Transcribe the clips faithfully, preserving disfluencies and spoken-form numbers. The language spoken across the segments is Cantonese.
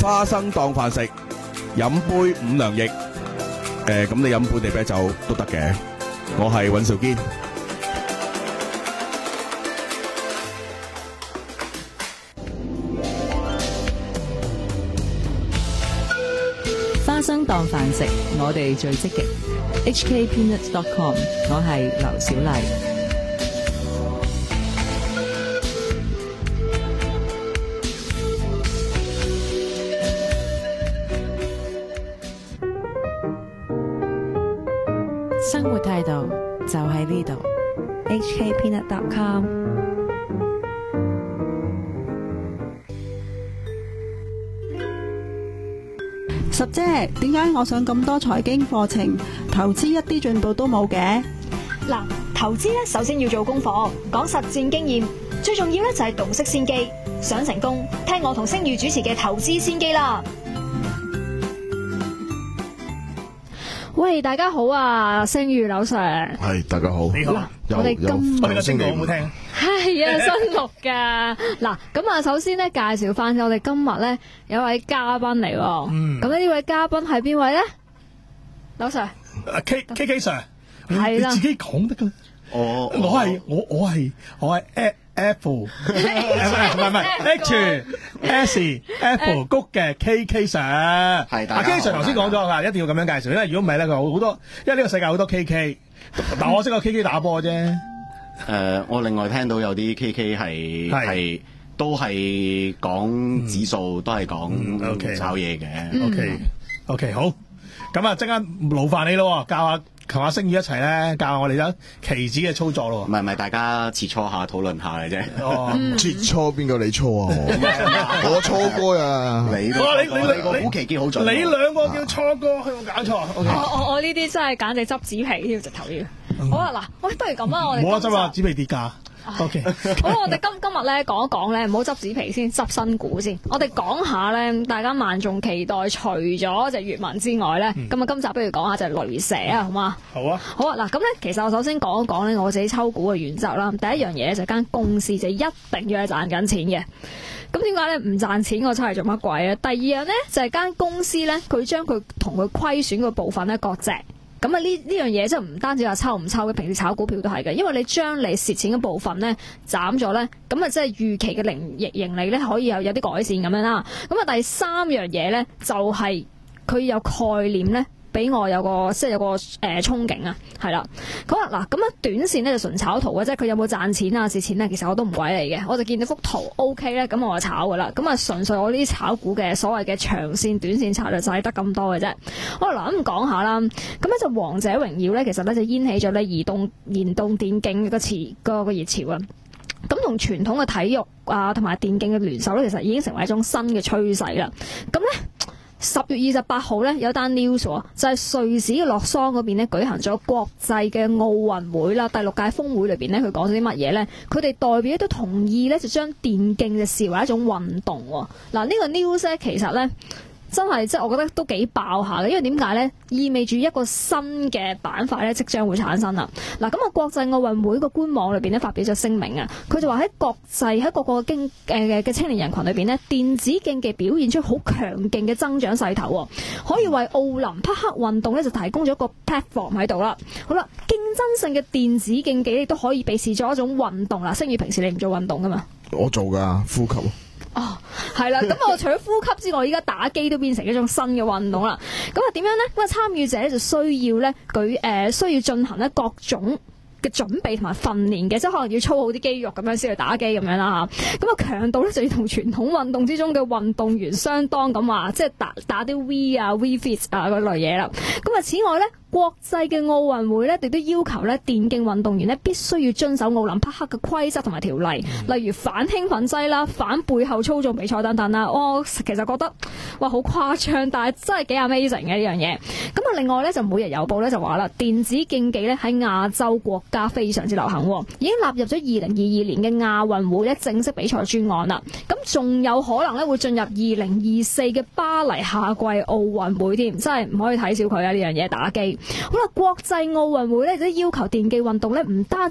花生當飯食，飲杯五糧液。誒，咁你飲本地啤酒都得嘅。我係尹兆堅。 花生當飯食，我哋最積極。H K peanut dot com， 我係劉小麗。生活態度就喺呢度。H K peanut dot com。 十姐，點解我上咁多財經課程，投資一啲進步都冇嘅？ 嗱，投資咧首先要做功課，講實戰經驗，最重要咧就係洞悉先機。想成功，聽我同星宇主持嘅《投資先機》啦。喂，大家好啊，星宇劉 Sir。 係，大家好。 你好。 我哋今我哋嘅聲好唔好聽？ 係啊，新錄噶。嗱，咁啊，首先咧介紹翻我哋今日咧有位嘉賓嚟。嗯。咁呢位嘉賓係邊位咧？劉 Sir。 K K K Sir。 係啦。 你自己講得噶啦。 我我係我我係我係 Apple，唔係唔係 H S Apple 谷嘅 K K Sir。係，阿 K Sir 頭先講咗啊，一定要咁樣介紹，因為如果唔係咧，佢好多，因為呢個世界好多 K K，但我識個 K K 打波啫。 誒，我另外聽到有啲 K K 係係都係講指數，都係講炒嘢嘅。 OK OK 好，咁啊，陣間勞煩你咯，教下。同阿星宇一齊咧教下我哋咧期指嘅操作咯。 唔係唔係，大家切磋下討論下嘅啫。 哦，切磋邊個你搓啊？我搓過啊！ 你你你個股期機好準。 你兩個叫搓哥，有冇搞錯？ 我我我呢啲真係簡直執紙皮添，直頭要。好啊，嗱，喂，不如咁啊，我哋冇得執啊，紙皮跌價。O K， 好啦，我哋今今日咧講一講咧，唔好執紙皮先，執新股先。我哋講下咧，大家萬眾期待，除咗隻粵文之外咧，咁啊、嗯，今集不如講下隻雷蛇啊，好嘛？ 好啊， 好啊，嗱，咁咧，其實我首先講一講咧，我自己抽股嘅原則啦。第一樣嘢咧就間公司就一定要係賺緊錢嘅。咁點解咧唔賺錢我出嚟做乜鬼啊？第二樣咧就係、是、間公司咧，佢將佢同佢虧損嘅部分咧割席。咁啊！呢呢樣嘢即係唔單止話抽唔抽嘅，平時炒股票都係嘅。因為你將你蝕錢嘅部分咧斬咗咧，咁啊即係預期嘅盈盈盈利咧可以有有啲改善咁樣啦。咁啊第三樣嘢咧就係、是、佢有概念咧。俾我有個即係有個誒、呃、憧憬啊，係啦。好啦，嗱咁啊，短線咧就純炒圖嘅，即係佢有冇賺錢啊、蝕錢咧，其實我都唔鬼嚟嘅。我就見到幅圖 O K 咧，咁我就炒噶啦。咁啊，純粹我呢啲炒股嘅所謂嘅長線、短線策略就係得咁多嘅啫。好啦，嗱咁講下啦。咁咧就王者榮耀咧，其實咧就掀起咗咧移動移動電競個潮個個熱潮啊。咁同傳統嘅體育啊同埋電競嘅聯手咧，其實已經成為一種新嘅趨勢啦。咁咧。十月二十八號咧有單 news 就係瑞士嘅洛桑嗰邊咧舉行咗國際嘅奧運會啦，第六屆峰會裏邊咧佢講咗啲乜嘢咧？佢哋代表都同意咧就將電競就視為一種運動。嗱、這個、呢個 news 咧其實咧。真係即係我覺得都幾爆下嘅，因為點解咧？意味住一個新嘅板塊咧，即將會產生啦。嗱，咁啊，國際奧運會個官網裏邊咧發表咗聲明啊，佢就話喺國際喺各個經誒嘅青年人群裏邊咧，電子競技表現出好強勁嘅增長勢頭，可以為奧林匹克運動咧就提供咗一個 platform 喺度啦。好啦，競爭性嘅電子競技亦都可以被視作一種運動啦。星宇平時你唔做運動噶嘛？ 我做噶，呼吸。 哦，係啦，咁我除咗呼吸之外，依家打機都變成一種新嘅運動啦。咁啊，點樣咧？咁啊，參與者咧就需要咧舉誒，需要進行咧各種嘅準備同埋訓練嘅，即係可能要操好啲肌肉咁樣先去打機咁樣啦嚇。咁啊，強度咧就要同傳統運動之中嘅運動員相當咁話，即係打打啲 V 啊、V Fit 啊嗰類嘢啦。咁啊，此外咧。國際嘅奧運會咧，亦都要求咧電競運動員咧必須要遵守奧林匹克嘅規則同埋條例，例如反興奮劑啦、反背後操縱比賽等等啦。我其實覺得哇好誇張，但係真係幾 amazing 嘅呢樣嘢。咁啊，另外咧就每日郵報咧就話啦，電子競技咧喺亞洲國家非常之流行，已經納入咗二零二二年嘅亞運會咧正式比賽專案啦。咁仲有可能咧會進入二零二四嘅巴黎夏季奧運會添，真係唔可以睇小佢啊！呢樣嘢打機。好啦，國際奧運會咧都要求電競運動咧唔單止即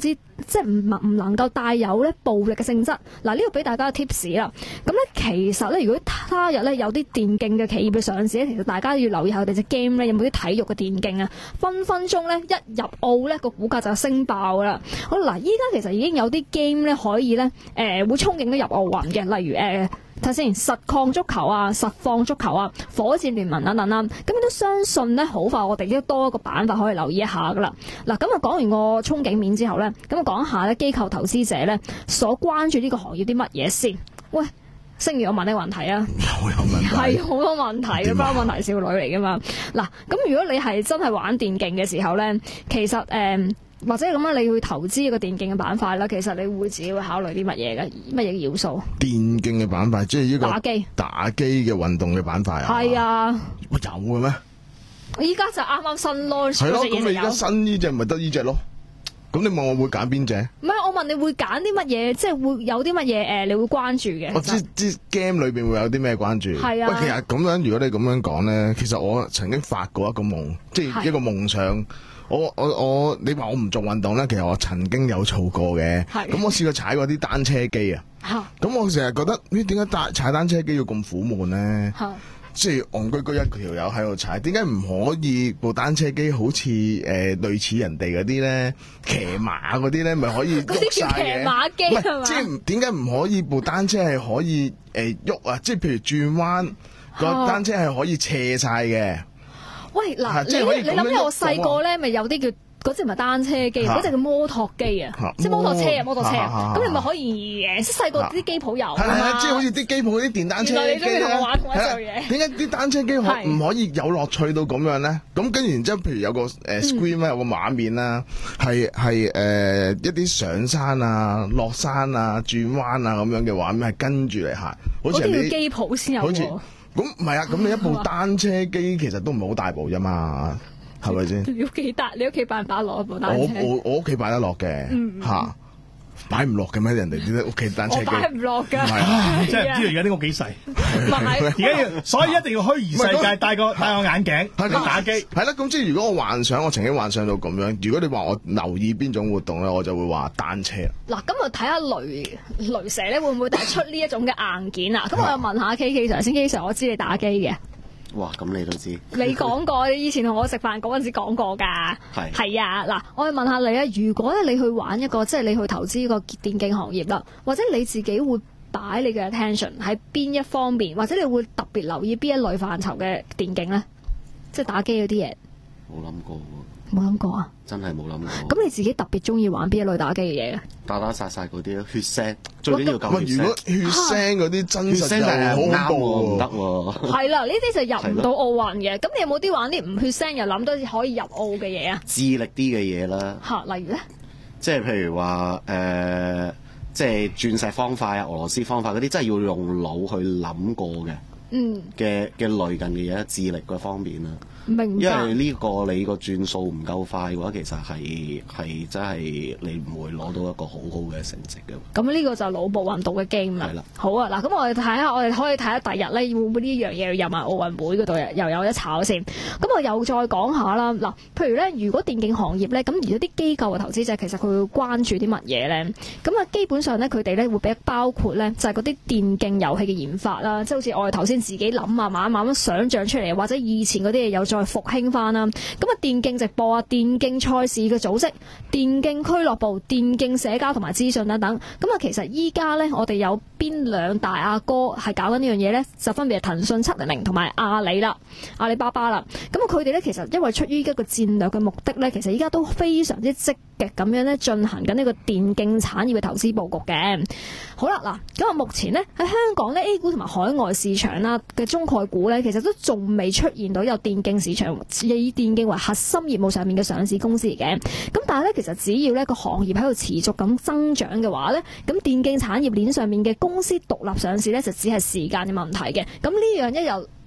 即係唔唔能夠帶有咧暴力嘅性質。嗱，呢個俾大家嘅 tips 啦。咁咧其實咧，如果他日咧有啲電競嘅企業嘅上市咧，其實大家要留意下佢哋隻 game 咧有冇啲體育嘅電競啊，分分鐘咧一入澳咧個股價就升爆噶啦。好嗱，依家其實已經有啲 game 咧可以咧誒、呃、會憧憬到入奧運嘅，例如誒睇下先，實況足球啊、實況足球啊、火箭聯盟等等啦。咁都相信咧好快我哋都多一個板塊可以留意一下噶啦。嗱，咁啊講完個憧憬面之後咧，咁啊講下咧機構投資者咧所關注呢個行業啲乜嘢先。喂，星宇，我問你個問題啊， 又有問題， 係好多問題嘅，包問題少女嚟噶嘛。嗱，咁如果你係真係玩電競嘅時候咧，其實誒、呃、或者咁樣你去投資一個電競嘅板塊啦，其實你會自己會考慮啲乜嘢嘅，乜嘢要素？ 電競嘅板塊即係呢個打機打機嘅運動嘅板塊啊？ 係啊， 喂，有嘅咩？ 依家就啱啱新 launch 係咯， 嗰隻嘢就有咁你而家新呢隻咪得呢隻咯？咁你問我會揀邊隻？ 唔係，我問你會揀啲乜嘢？即係會有啲乜嘢誒？你會關注嘅？ 我知知 game 裏邊會有啲咩關注？ 係啊。 喂，其實咁樣，如果你咁樣講咧，其實我曾經發過一個夢，即係一個夢想。我我我，你話我唔做運動咧，其實我曾經有做過嘅。係。咁我試過踩過啲單車機啊。嚇。咁我成日覺得，咦？點解踩踩單車機要咁苦悶咧？嚇。即係戇居居一條友喺度踩，點解唔可以部單車機好似誒、呃、類似人哋嗰啲咧騎馬嗰啲咧，咪可以喐晒嘅？ 騎馬機係嘛？ 即係點解唔可以部單車係可以誒喐啊？即係譬如轉彎個單車係可以斜晒嘅。 喂，嗱、啊，你你你諗下我細個咧，咪有啲叫。嗰隻唔係單車機，嗰隻叫摩托機啊，即係摩托車啊，摩托車啊，咁你咪可以誒，即係細個啲機鋪有啊嘛， 即係好似啲機鋪嗰啲電單車機咧。 原來你都同我玩過一樣嘢。 點解啲單車機可唔可以有樂趣到咁樣咧？咁跟住然之後，譬如有個誒 screen 咧，有個畫面啦，係係誒一啲上山啊、落山啊、轉彎啊咁樣嘅畫面，係跟住嚟行，好似啲機鋪先有。好似咁唔係啊？咁你一部單車機其實都唔係好大部啫嘛。係咪先？ 你屋企大，你屋企擺唔擺落部單車？ 我我我屋企擺得落嘅，吓擺唔落嘅咩？人哋啲屋企單車機擺唔落噶， 真係唔知而家啲屋幾細。 唔係， 而家要，所以一定要虛擬世界，戴個戴個眼鏡去打機。 係啦，咁即係如果我幻想，我曾經幻想到咁樣。如果你話我留意邊種活動咧，我就會話單車。 嗱，咁我睇下雷雷蛇咧會唔會帶出呢一種嘅硬件啊？咁我又問下 K K Sir 先 ，K K Sir 我知你打機嘅。 哇！咁你都知？ 你講過，你以前同我食飯嗰陣時講過㗎。係係啊，嗱，我去問下你啊，如果咧你去玩一個，即係你去投資一個電競行業啦，或者你自己會擺你嘅 attention 喺邊一方面，或者你會特別留意邊一類範疇嘅電競咧？即係打機嗰啲嘢。 冇諗過喎。 冇諗過啊！ 真係冇諗過。 咁你自己特別中意玩邊一類打機嘅嘢咧？ 打打殺殺嗰啲咯，血腥最緊要夠血腥。 如果血腥嗰啲真實又好恐怖， 唔得喎。 係啦，呢啲就入唔到奧運嘅。咁你有冇啲玩啲唔血腥又諗到可以入奧嘅嘢啊？ 智力啲嘅嘢啦。 嚇，例如咧？ 即係譬如話誒、呃，即係鑽石方塊啊、俄羅斯方塊嗰啲，真係要用腦去諗過嘅。嗯。嘅嘅類近嘅嘢，智力嗰方面啦。 明白。 因為呢個你個轉數唔夠快嘅話，其實係係真係你唔會攞到一個好好嘅成績嘅。 咁呢個就腦部運動嘅 game 啦。係啦。好啊，嗱，咁我哋睇下，我哋可以睇下第日咧會唔會呢樣嘢入埋奧運會嗰度又有一炒先。咁我又再講下啦。嗱，譬如咧，如果電競行業咧，咁如果啲機構嘅投資者其實佢會關注啲乜嘢咧？咁啊，基本上咧，佢哋咧會比較包括咧，就係嗰啲電競遊戲嘅研發啦，即係好似我哋頭先自己諗啊，慢慢咁想像出嚟，或者以前嗰啲嘢有再復興翻啦。咁啊，電競直播啊，電競賽事嘅組織、電競俱樂部、電競社交同埋資訊等等。咁啊，其實依家咧，我哋有邊兩大阿哥係搞緊呢樣嘢咧？就分別係騰訊七零零同埋阿里啦、阿里巴巴啦。咁啊，佢哋咧其實因為出於一個戰略嘅目的咧，其實依家都非常之積極咁樣咧進行緊呢個電競產業嘅投資佈局嘅。好啦，嗱，咁啊，目前咧喺香港咧 A 股同埋海外市場啦嘅中概股咧，其實都仲未出現到有電競市場以電競為核心業務上面嘅上市公司嚟嘅。咁但係咧，其實只要呢個行業喺度持續咁增長嘅話咧，咁電競產業鏈上面嘅公司獨立上市咧，就只係時間嘅問題嘅。咁呢樣一由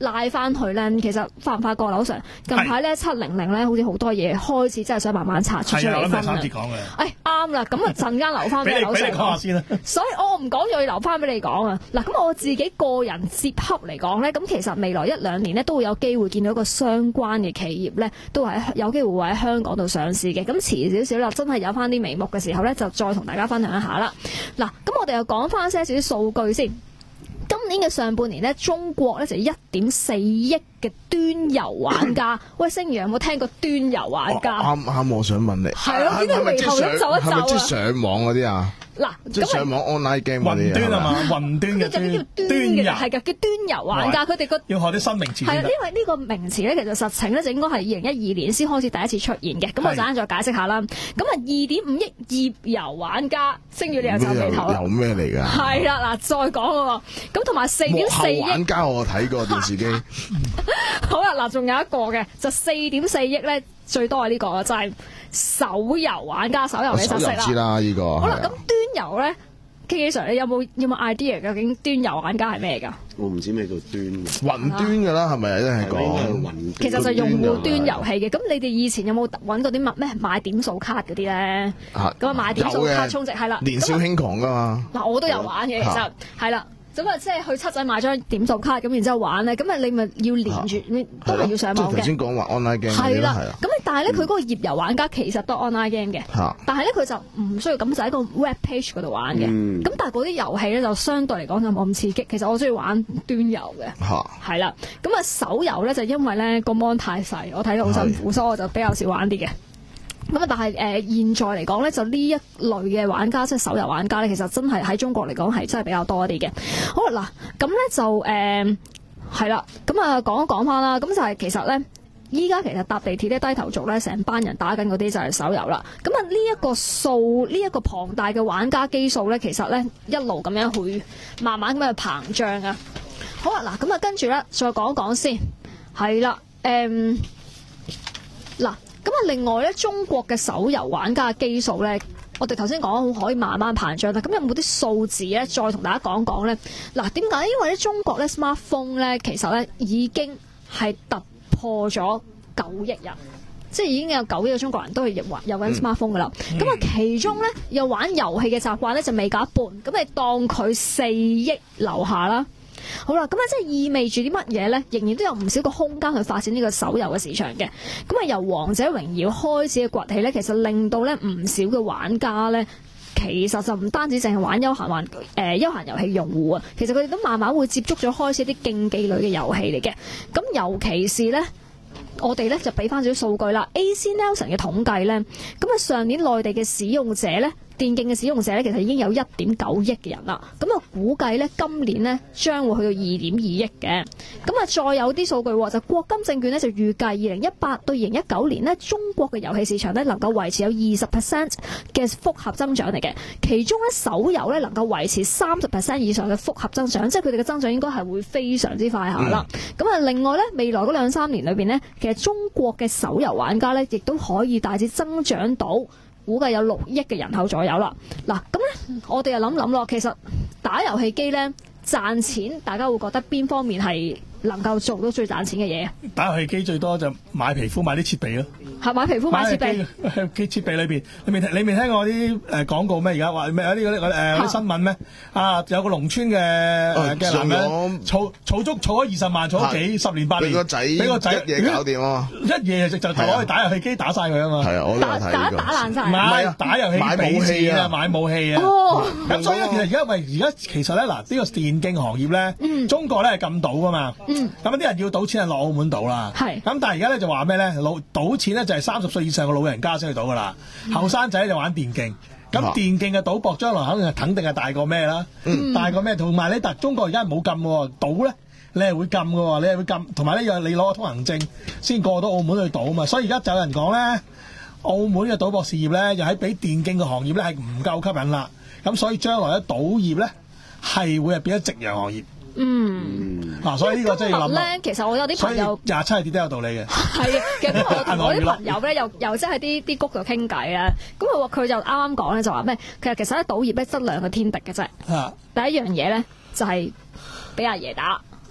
拉翻去咧，其實發唔發覺樓上近排咧七零零咧，好似好多嘢開始真係想慢慢拆出出嚟分啦。 係講嘅。 誒啱啦，咁啊陣間留翻俾樓上。俾你講下先啦。所以我唔講又要留翻俾你講啊。嗱，咁我自己個人接洽嚟講咧，咁其實未來一兩年咧都會有機會見到一個相關嘅企業咧，都係有機會會喺香港度上市嘅。咁遲少少啦，真係有翻啲眉目嘅時候咧，就再同大家分享一下啦。嗱，咁我哋又講翻些少啲數據先。今年嘅上半年咧，中國咧就一點四億嘅端遊玩家。喂，星爺有冇聽過端遊玩家？ 啱啱，我想問你， 係咯，呢個眉頭咁皺一皺啊！ 係咪即係上網嗰啲啊？ 嗱， 即係上網 online game 嗰啲雲端啊嘛，雲端嘅端端嘅係㗎，叫端遊玩家。佢哋個要學啲新名詞。 係啊，因為呢個名詞咧，其實實情咧就應該係二零一二年先開始第一次出現嘅。咁我陣間再解釋下啦。咁啊，二點五億頁遊玩家，星宇你又皺眉頭啦。 有咩嚟㗎？ 係啦，嗱，再講喎。咁同埋四點四億玩家，我睇過電視機。 好啦，嗱，仲有一個嘅，就四點四億咧，最多係呢個就係手遊玩家，手遊你就識啦。 知啦，呢個。 好啦，咁端遊咧。K K Sir，你有冇有冇 idea 究竟端遊玩家係咩㗎？ 我唔知咩叫端。 雲端㗎啦，係咪真係講？ 其實就係用戶端遊戲嘅。咁你哋以前有冇揾過啲乜咩買點數卡嗰啲咧？咁啊買點數卡充值係啦。 年少輕狂㗎嘛。 嗱，我都有玩嘅，其實係啦。咁啊，即係去七仔買張點數卡，咁然之後玩咧，咁啊你咪要連住，都係要上網嘅。 頭先講話 online game 係啦，咁但係咧佢嗰個頁遊玩家其實都 online game 嘅，但係咧佢就唔需要咁就喺個 web page 嗰度玩嘅。咁但係嗰啲遊戲咧就相對嚟講就冇咁刺激。其實我中意玩端遊嘅，係啦。咁啊手遊咧就因為咧個 mon 太細，我睇到好辛苦，所以我就比較少玩啲嘅。咁啊，但係誒、呃、現在嚟講咧，就呢一類嘅玩家，即係手遊玩家咧，其實真係喺中國嚟講係真係比較多一啲嘅。好啦，嗱，咁咧就誒係啦，咁啊講一講翻啦，咁就係其實咧，依家其實搭地鐵咧低頭族咧，成班人打緊嗰啲就係手遊啦。咁啊呢一個數，呢、這、一個龐大嘅玩家基數咧，其實咧一路咁樣會慢慢咁樣膨脹啊。好啦，嗱，咁啊跟住咧再講一講先，係啦，誒嗱。咁啊，另外咧，中國嘅手遊玩家嘅基數咧，我哋頭先講可以慢慢膨脹啦。咁有冇啲數字咧，再同大家講講咧？嗱，點解？因為咧，中國咧 smartphone 咧，其實咧已經係突破咗九億人，即係已經有九億嘅中國人都係有有緊 smartphone 噶啦。咁啊、嗯，其中咧又玩遊戲嘅習慣咧就未夠一半，咁你當佢四億樓下啦。好啦，咁啊，即係意味住啲乜嘢咧？仍然都有唔少個空間去發展呢個手遊嘅市場嘅。咁啊，由王者榮耀開始嘅崛起咧，其實令到咧唔少嘅玩家咧，其實就唔單止淨係玩休閒玩誒休閒遊戲用戶啊，其實佢哋都慢慢會接觸咗開始一啲競技類嘅遊戲嚟嘅。咁尤其是咧。我哋咧就俾翻少少數據啦。A C Nielsen 嘅統計咧，咁啊上年內地嘅使用者咧，電競嘅使用者咧，其實已經有一點九億嘅人啦。咁啊估計咧今年咧將會去到二點二億嘅。咁啊再有啲數據，就國金證券咧就預計二零一八到二零一九年咧，中國嘅遊戲市場咧能夠維持有二十 percent 嘅複合增長嚟嘅。其中咧手遊咧能夠維持三十 percent 以上嘅複合增長，即係佢哋嘅增長應該係會非常之快下啦。咁啊、嗯、另外咧未來嗰兩三年裏邊咧，其實中國嘅手遊玩家咧，亦都可以大致增長到，估計有六億嘅人口左右啦。嗱，咁咧我哋又諗諗咯，其實打遊戲機咧賺錢，大家會覺得邊方面係能夠做到最賺錢嘅嘢？ 打遊戲機最多就買皮膚買啲設備咯， 係買皮膚買設備。 機設備裏邊，你未你未聽過啲誒廣告咩？而家話咩有啲嗰啲誒啲新聞咩？啊，有個農村嘅嘅男人儲儲足儲咗二十萬，儲咗幾十年八年，俾個仔俾個仔一嘢搞掂啊！一夜就就攞去打遊戲機打晒佢啊嘛！係啊，我都有睇過。打打爛晒。唔係打遊戲機買武器啊！買武器啊！咁所以咧，其實而家咪而家其實咧嗱，呢個電競行業咧，中國咧係禁賭噶嘛。咁啲人要賭錢係落澳門賭啦。係。咁但係而家咧就話咩咧？老賭錢咧就係三十歲以上嘅老人家先去賭噶啦。後生仔就玩電競。咁電競嘅賭博將來肯定係肯定係大過咩啦？嗯、大過咩？同埋咧，但中國而家係冇禁喎，賭咧你係會禁嘅喎，你係會禁。同埋咧，又你攞個通行證先過到澳門去賭啊嘛。所以而家就有人講咧，澳門嘅賭博事業咧，又喺比電競嘅行業咧係唔夠吸引啦。咁所以將來咧賭業咧係會係變咗夕陽行業。嗯，嗱、啊，所以呢個真係要諗咧。 其實我有啲朋友廿七係跌得有道理嘅。係啊，其實我同我啲朋友咧，又又即係啲啲谷度傾偈啊。咁佢話佢就啱啱講咧，就話咩？其實其實咧賭業咧質量嘅天敵嘅啫。啊、第一樣嘢咧就係、是、俾阿爺打。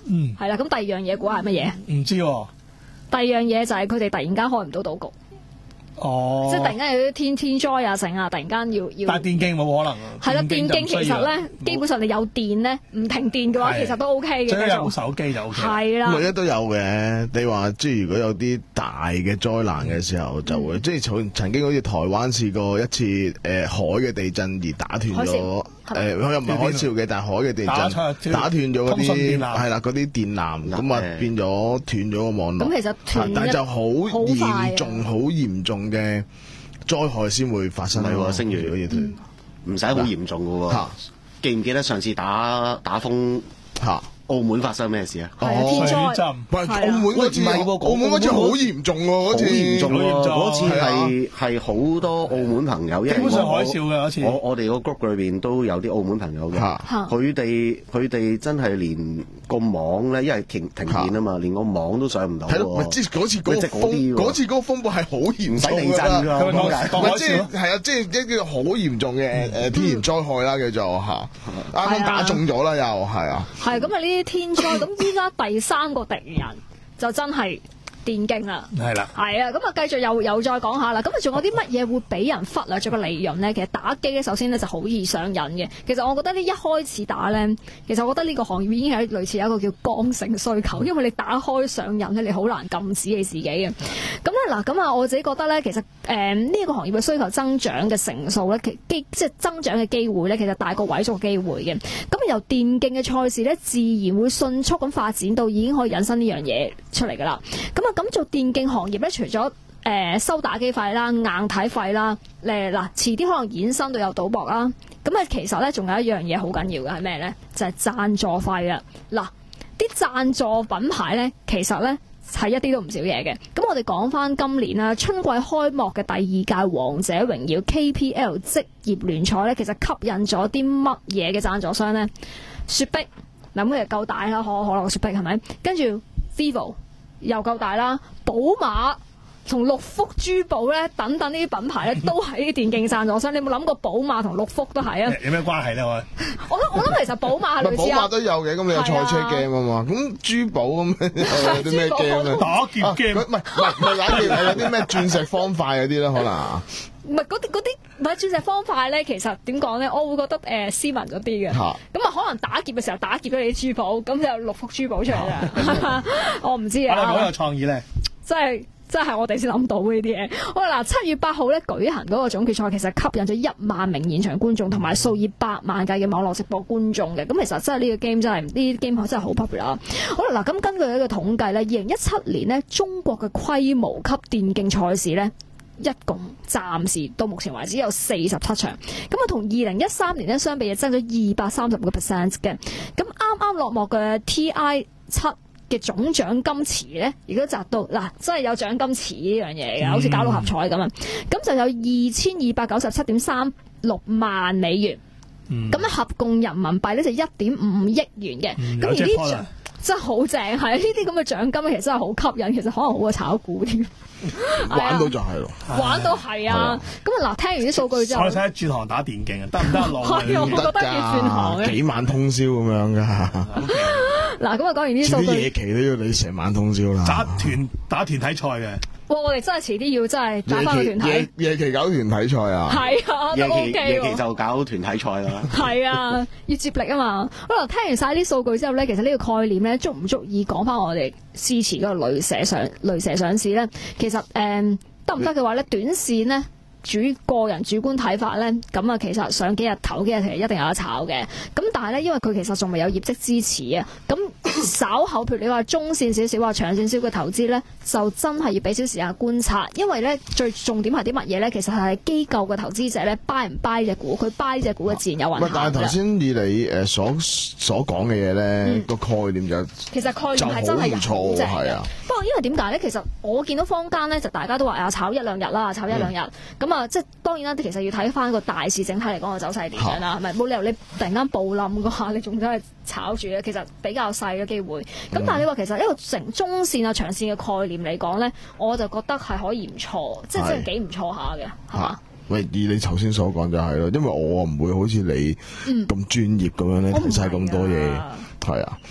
嗯， 係啦。咁第二樣嘢估係乜嘢？ 唔知喎。 第二樣嘢就係佢哋突然間開唔到賭局。 哦， 即係突然間有啲天天災啊，成啊，突然間要要。 但係電競冇可能啊。 係啦，電競其實咧，基本上你有電咧，唔停電嘅話，其實都 O K 嘅。 最緊要有部手機就 O K。 係啦， 每一都有嘅。你話即係如果有啲大嘅災難嘅時候，就會即係曾曾經好似台灣試過一次誒海嘅地震而打斷咗誒，佢又唔係海嘯嘅，但係海嘅地震打斷咗嗰啲係啦嗰啲電纜，咁啊變咗斷咗個網絡。 咁其實斷， 但係就好嚴重、好嚴重嘅災害先會發生喺喎，星如嗰啲唔使好嚴重嘅喎。記唔記得上次打打風嚇？澳門發生咩事啊？ 係啊，天災。 喂，澳門嗰次，澳門嗰次好嚴重喎，嗰次好嚴重喎，嗰次係係好多澳門朋友， 基本上海嘯嘅嗰次。 我我哋個 group 裏邊都有啲澳門朋友嘅，佢哋佢哋真係連個網咧，因為停停電啊嘛，連個網都上唔到。 係咯，咪即係嗰次嗰個風，嗰次嗰個風暴係好嚴重地震㗎， 咪即係係啊，即係一個好嚴重嘅誒天然災害啦，叫做嚇，啱啱打中咗啦，又係啊。 係咁啊！呢啲天災，咁依家第三個敵人就真係電競啦， 係啦， 係啊，咁啊繼續又又再講下啦，咁啊仲有啲乜嘢會俾人忽略咗個利潤咧？其實打機咧，首先咧就好易上癮嘅。其實我覺得呢一開始打咧，其實我覺得呢個行業已經係類似有一個叫剛性需求，因為你打開上癮咧，你好難禁止你自己嘅。咁咧嗱，咁啊我自己覺得咧，其實誒呢一個行業嘅需求增長嘅成數咧，其機即係增長嘅機會咧，其實大過萎縮嘅機會嘅。咁由電競嘅賽事咧，自然會迅速咁發展到已經可以引申呢樣嘢出嚟㗎啦。咁啊咁做電競行業咧，除咗誒、呃、收打機費啦、硬體費啦，誒嗱遲啲可能衍生到有賭博啦。咁啊，其實咧仲有一樣嘢好緊要嘅係咩咧？就係、是、贊助費啊！嗱，啲贊助品牌咧，其實咧係一啲都唔少嘢嘅。咁我哋講翻今年啦，春季開幕嘅第二屆王者榮耀 K P L 職業聯賽咧，其實吸引咗啲乜嘢嘅贊助商咧？雪碧，嗱咁佢就夠大啦，可可樂嘅雪碧係咪？跟住 Vivo 又夠大啦，寶馬同六福珠寶咧，等等呢啲品牌咧，都係啲電競贊助商。你有冇諗過寶馬同六福都係啊？ 有咩關係咧？我我我諗其實寶馬係類似啊。 寶馬都有嘅，咁你有賽車 game 啊嘛，咁珠寶咁有啲咩 game 咧？ 打劫 game 唔係唔係唔係打劫，係有啲咩鑽石方塊嗰啲咧？可能唔係嗰啲嗰啲唔係鑽石方塊咧，其實點講咧？我會覺得誒、呃、斯文嗰啲嘅，咁啊可能打劫嘅時候打劫咗你啲珠寶，咁就有六福珠寶出嚟啦。我唔知啊。 我哋好有創意咧， 真係。真係我哋先諗到呢啲嘢。好啦，嗱，七月八號咧舉行嗰個總決賽，其實吸引咗一萬名現場觀眾同埋數以百萬計嘅網絡直播觀眾嘅。咁其實真係呢個 game 真係呢啲 game 真係好 popular。好啦，嗱，咁根據一個統計咧，二零一七年呢，中國嘅規模級電競賽事咧，一共暫時到目前為止有四十七場。咁啊，同二零一三年呢相比，就增咗二百三十個 percent 嘅。咁啱啱落幕嘅 T I 七嘅總獎金池咧，亦都達到嗱，真係有獎金池呢樣嘢嘅，好似搞六合彩咁啊！咁、嗯、就有二千二百九十七點三六萬美元，咁咧、嗯、合共人民幣咧就一點五億元嘅。咁、嗯、而呢獎真係好正，係啊！呢啲咁嘅獎金其實真係好吸引，其實可能好過炒股添。 玩到就係咯， 玩到係啊！咁啊嗱，聽完啲數據之後， 我哋睇轉行打電競啊，得唔得落？ 係我覺得要轉行嘅， 幾晚通宵咁樣噶。 嗱，咁啊講完啲數據， 夜期都要你成晚通宵啦。 打團打團體賽嘅， 哇！我哋真係遲啲要真係打翻個團體。 夜夜期搞團體賽啊？ 係啊，都 OK 喎。 夜期就搞團體賽啦。 係啊，要接力啊嘛。好啦，聽完晒啲數據之後咧，其實呢個概念咧，足唔足以講翻我哋支持嗰個雷蛇上雷蛇上市咧？其實誒得唔得嘅話咧，短線咧。主個人主觀睇法咧，咁啊其實上幾日頭幾日其實一定有得炒嘅。咁但係咧，因為佢其實仲未有業績支持啊。咁稍後譬如你話中線少少或長線少嘅投資咧，就真係要俾少時間觀察。因為咧最重點係啲乜嘢咧？其實係機構嘅投資者咧 buy 唔 buy 隻股，佢 buy 隻股嘅自然有運行。 但係頭先以你誒所所講嘅嘢咧，個、嗯、概念就其實概念係真係唔錯嘅。係啊。不過因為點解咧？其實我見到坊間咧就大家都話啊炒一兩日啦，炒一兩日咁。嗯啊，即係當然啦，其實要睇翻個大市整體嚟講個走勢點樣啦，係咪？冇理由你突然間暴冧嘅話，你仲走去炒住咧，其實比較細嘅機會。咁、嗯、但係你話其實一個成中線啊、長線嘅概念嚟講咧，我就覺得係可以唔錯，即係真係幾唔錯下嘅，係嘛？ 喂，以你頭先所講就係咯，因為我唔會好似你咁專業咁樣咧睇晒咁多嘢，係啊。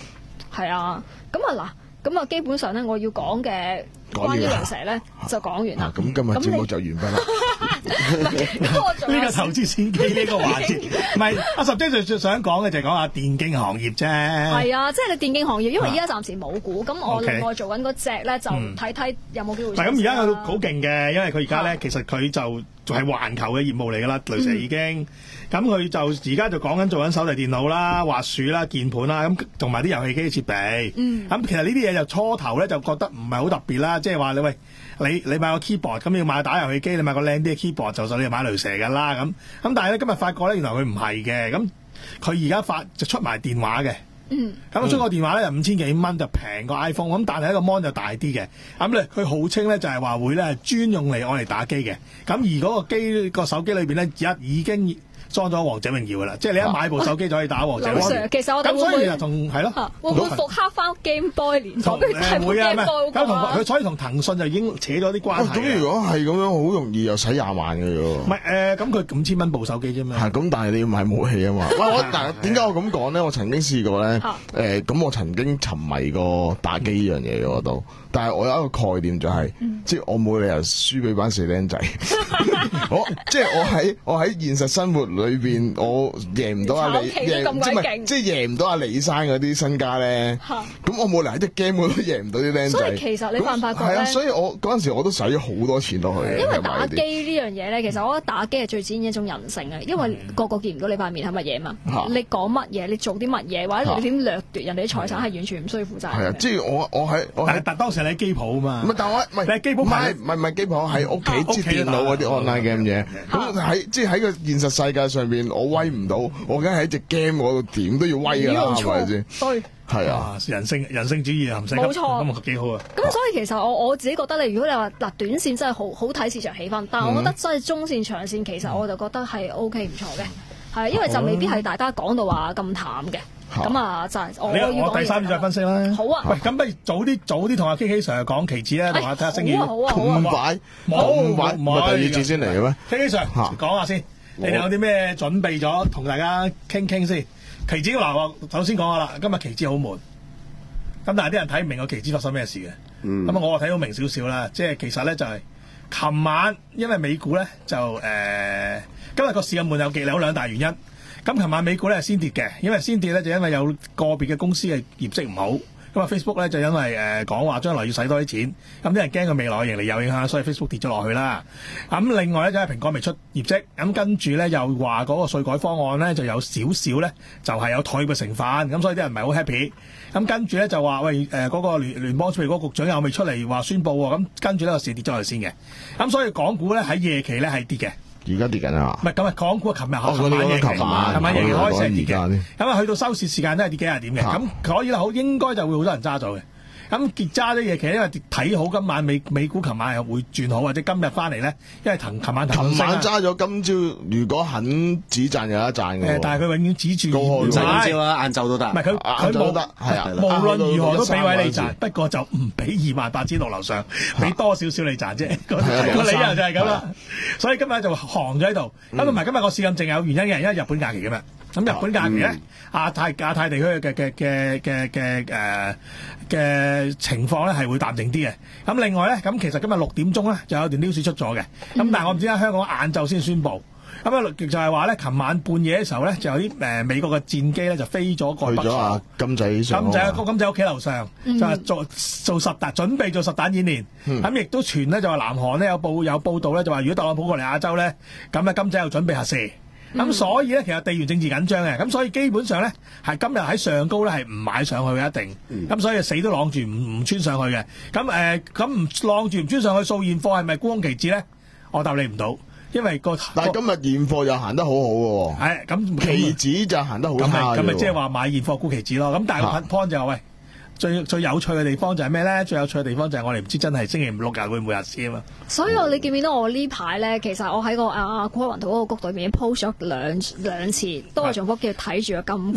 係啊，咁啊嗱，咁啊基本上咧，我要講嘅關於雷蛇咧就講完啦。 咁今日節目就完畢啦。 呢個投資先機呢個環節，唔係阿十姐最想講嘅就係講下電競行業啫。 係啊，即係你電競行業，因為依家暫時冇股，咁我另外做緊嗰隻咧就睇睇有冇機會。 唔係咁而家佢好勁嘅，因為佢而家咧其實佢就就係環球嘅業務嚟㗎啦，雷蛇已經。咁佢就而家就講緊做緊手提電腦啦、滑鼠啦、鍵盤啦，咁同埋啲遊戲機設備。嗯。咁其實呢啲嘢就初頭咧就覺得唔係好特別啦，即係話你喂你你買個 keyboard 咁要買打遊戲機，你買個靚啲嘅 keyboard 就就你買雷蛇㗎啦咁。咁但係咧今日發覺咧原來佢唔係嘅，咁佢而家發就出埋電話嘅。嗯。咁出個電話咧就五千幾蚊就平過 iPhone，咁但係一個 mon 就大啲嘅。咁咧佢號稱咧就係話會咧專用嚟愛嚟打機嘅。咁而嗰個機個手機裏邊咧而家已經裝咗王者榮耀噶啦，即係你一買部手機就可以打王者榮耀。 其實我哋咁所以就同係咯， 會唔會復刻翻 Game Boy 年代？ 誒會啊，咁同佢所以同騰訊就已經扯咗啲關係。 咁如果係咁樣，好容易又使廿萬嘅喎。 唔係誒，咁佢五千蚊部手機啫嘛。 係咁，但係你要買武器啊嘛。喂，我但係點解我咁講咧？我曾經試過咧，誒咁我曾經沉迷過打機呢樣嘢嗰度，但係我有一個概念就係，即係我冇理由輸俾班死僆仔。我即係我喺我喺現實生活裏邊，我贏唔到阿李，贏即係即係贏唔到阿李生嗰啲身家咧。咁我冇理由喺隻 game 我都贏唔到啲僆仔。 所以其實你發唔發覺咧？ 係啊，所以我嗰陣時我都使咗好多錢落去。 因為打機呢樣嘢咧，其實我覺得打機係最展現一種人性嘅，因為個個見唔到你塊面係乜嘢嘛。你講乜嘢，你做啲乜嘢，或者你點掠奪人哋啲財產，係完全唔需要負責。 係啊，即係我我喺我係但當時你喺機鋪啊嘛。 唔係，但我唔係你係機鋪買，唔係唔係機鋪，喺屋企接電腦嗰啲 online game 嘢。咁喺即係喺個現實世界上邊，我威唔到，我梗係喺隻 game 嗰度點都要威㗎啦，係咪先？ 對， 係啊，人性人性主義啊，唔使冇錯， 咁幾好啊！ 咁所以其實我我自己覺得你如果你話嗱短線真係好好睇市場氣氛，但係我覺得真係中線長線其實我就覺得係 O K 唔錯嘅，係因為就未必係大家講到話咁淡嘅。咁啊，就係我要我第三再分析啦。 好啊。 喂，咁不如早啲早啲同阿 K K Sir 講期指咧，同阿睇下星期。 好啊好啊好啊。 咁快？冇冇唔係第二節先嚟嘅咩 ？K K Sir 講下先，你哋有啲咩準備咗同大家傾傾先？期指嗱，我首先講下啦，今日期指好悶。咁但係啲人睇唔明個期指發生咩事嘅。咁啊，我睇到明少少啦，即係其實咧就係琴晚因為美股咧就誒今日個市咁悶有幾有兩大原因。咁琴晚美股咧係先跌嘅，因為先跌咧就因為有個別嘅公司嘅業績唔好，咁啊 Facebook 咧就因為誒講話將來要使多啲錢，咁啲人驚佢未來嘅盈利有影響，所以 Facebook 跌咗落去啦。咁另外咧就係蘋果未出業績，咁跟住咧又話嗰個稅改方案咧就有少少咧就係有退嘅成分，咁所以啲人唔係好 happy。咁跟住咧就話喂誒嗰個聯聯邦儲備局局長又未出嚟話宣佈喎，咁跟住呢個市跌咗落去先嘅，咁所以港股咧喺夜期咧係跌嘅。 而家跌緊啊！ 唔係咁啊，港股琴日哦， 琴晚夜期，琴晚夜期開始係跌嘅，咁啊去到收市時間都係跌幾廿點嘅，咁可以啦，好應該就會好多人揸咗嘅。咁結揸啲嘢，其實因為睇好今晚美美股，琴晚係會轉好，或者今日翻嚟咧，因為騰琴晚騰琴晚揸咗，今朝如果肯止賺有得賺嘅。 誒，但係佢永遠止住唔使今朝啦，晏晝都得。 唔係佢佢冇得，係啊， 無論如何都俾位你賺，不過就唔俾二萬八千六樓上，俾多少少你賺啫。個理由就係咁啦。所以今日就行咗喺度。咁同埋今日個市咁靜有原因嘅，因為日本假期嘅嘛。咁日本假期咧，亞太亞太地區嘅嘅嘅嘅嘅誒嘅情況咧係會淡靜啲嘅。咁另外咧，咁其實今日六點鐘咧就有段 news 出咗嘅。咁但係我唔知點解香港晏晝先宣佈。咁啊就係話咧，琴晚半夜嘅時候咧，就有啲誒美國嘅戰機咧就飛咗過北韓。 金仔上。 金仔金仔屋企樓上，就係做做實彈，準備做實彈演練。咁亦都傳咧就話南韓咧有報有報道咧就話，如果特朗普過嚟亞洲咧，咁啊金仔又準備核射。咁、嗯、所以咧，其實地緣政治緊張嘅，咁所以基本上咧，係今日喺上高咧係唔買上去嘅一定，咁、嗯、所以死都晾住唔唔穿上去嘅。咁誒，咁唔晾住唔穿上去掃現貨係咪沽空期指咧？我答你唔到，因為個但係今日現貨又行得好好嘅喎。係咁，期指就行得好差嘅。 咁咪即係話買現貨沽期指咯。咁但係個 point 就係、喂。最最有趣嘅地方就係咩咧？最有趣嘅地方就係我哋唔知真係星期五六日會唔會日市啊嘛。 所以我你見唔見到我呢排咧？其實我喺個啊股海雲圖嗰個谷裏面 post 咗兩兩次，都係重複叫睇住個金價。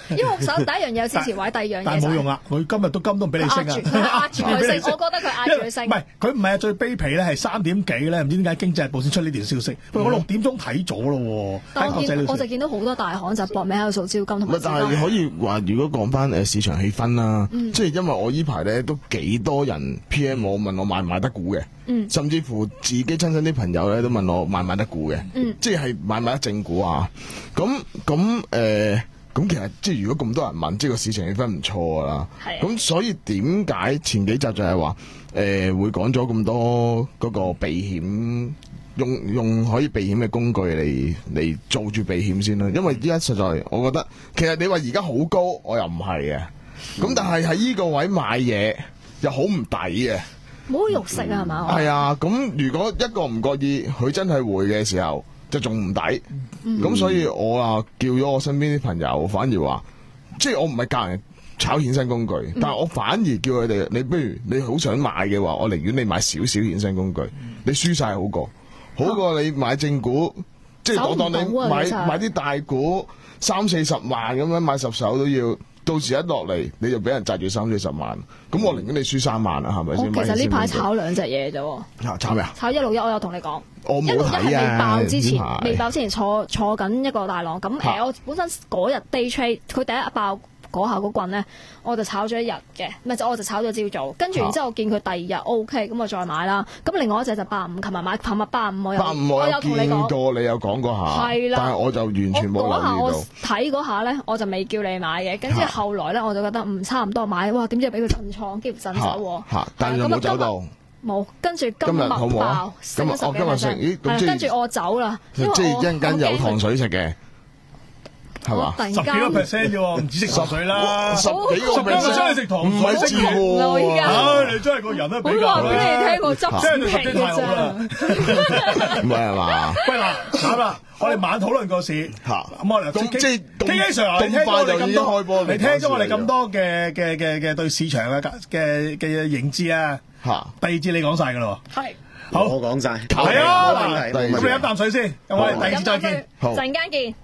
因為我首第一樣嘢有支持位，第二樣嘢但係冇用啊！佢今日都金都唔俾你升啊！ 佢壓住佢升，我覺得佢壓住佢升。 唔係佢唔係啊！最卑鄙咧係三點幾咧，唔知點解經濟日報先出呢條消息。喂，我六點鐘睇咗咯喎。 但我見我就見到好多大行就搏命喺度掃招金同埋。 但係你可以話，如果講翻誒市場氣氛啦，即係因為我依排咧都幾多人 P M 我問我買唔買得股嘅，甚至乎自己親身啲朋友咧都問我買唔買得股嘅，即係買唔買得正股啊？咁咁誒。咁其實即係如果咁多人問，即係個市場氣氛唔錯㗎啦。咁所以點解前幾集就係話誒會講咗咁多嗰個避險，用用可以避險嘅工具嚟嚟做住避險先啦。因為依家實在我覺得，其實你話而家好高，我又唔係嘅。咁、嗯、但係喺呢個位買嘢又好唔抵嘅。 冇肉食啊，係嘛？ 係啊，咁如果一個唔覺意，佢真係回嘅時候，就仲唔抵，咁、嗯、所以我啊叫咗我身邊啲朋友，反而話，即係我唔係教人炒衍生工具，嗯、但係我反而叫佢哋，你不如你好想買嘅話，我寧願你買少少衍生工具，嗯、你輸晒好過，好過你買正股，啊、即係我當你買買啲大股三四十萬咁樣買十手都要。到時一落嚟你就俾人揸住三四十萬，咁我寧願你輸三萬啦，係咪先？ 其實呢排炒兩隻嘢啫。 嚇炒咩啊？ 炒一六一，我有同你講。 我冇睇啊！ 一六一係未爆之前，未爆之前坐坐緊一個大浪。咁誒、呃，我本身嗰日 day trade，佢第一日爆嗰下嗰棍咧，我就炒咗一日嘅，唔係就我就炒咗朝早。跟住然之後我見佢第二日 O K，咁我再買啦。咁另外一隻就八五，琴日買，琴日八五我有。八五我有同你講過， 你有講過下。係啦。但係我就完全冇留意到。嗰下我睇嗰下咧，我就未叫你買嘅。跟住後來咧，我就覺得唔差唔多買，哇！點知俾佢震倉，幾乎震走喎。嚇！但係有冇走到？冇，跟住今日好爆，升咗十幾 percent。係跟住我走啦， 即係一陣間有糖水食嘅。係嘛？ 十幾個 percent 啫喎，唔止食糖水啦，十幾個 percent 你食糖水， 唔係食喎。 唉，你真係個人都比較。 我話俾你聽，我執真係十幾太好啦。 唔係係嘛？ 喂嗱，啱啦，我哋晚討論個市嚇。咁我哋咁即係 K K Sir，你聽咗我哋咁多開波， 你聽咗我哋咁多嘅嘅嘅嘅對市場嘅嘅嘅認知啊嚇。第二節你講晒㗎啦喎。係。好， 我講晒。 係啊，嗱，咁你飲啖水先，我哋第二節再見。 陣間見。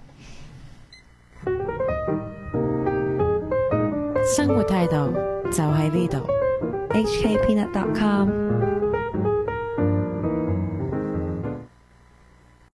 生活態度就喺呢度 ，H K Peanut dot com。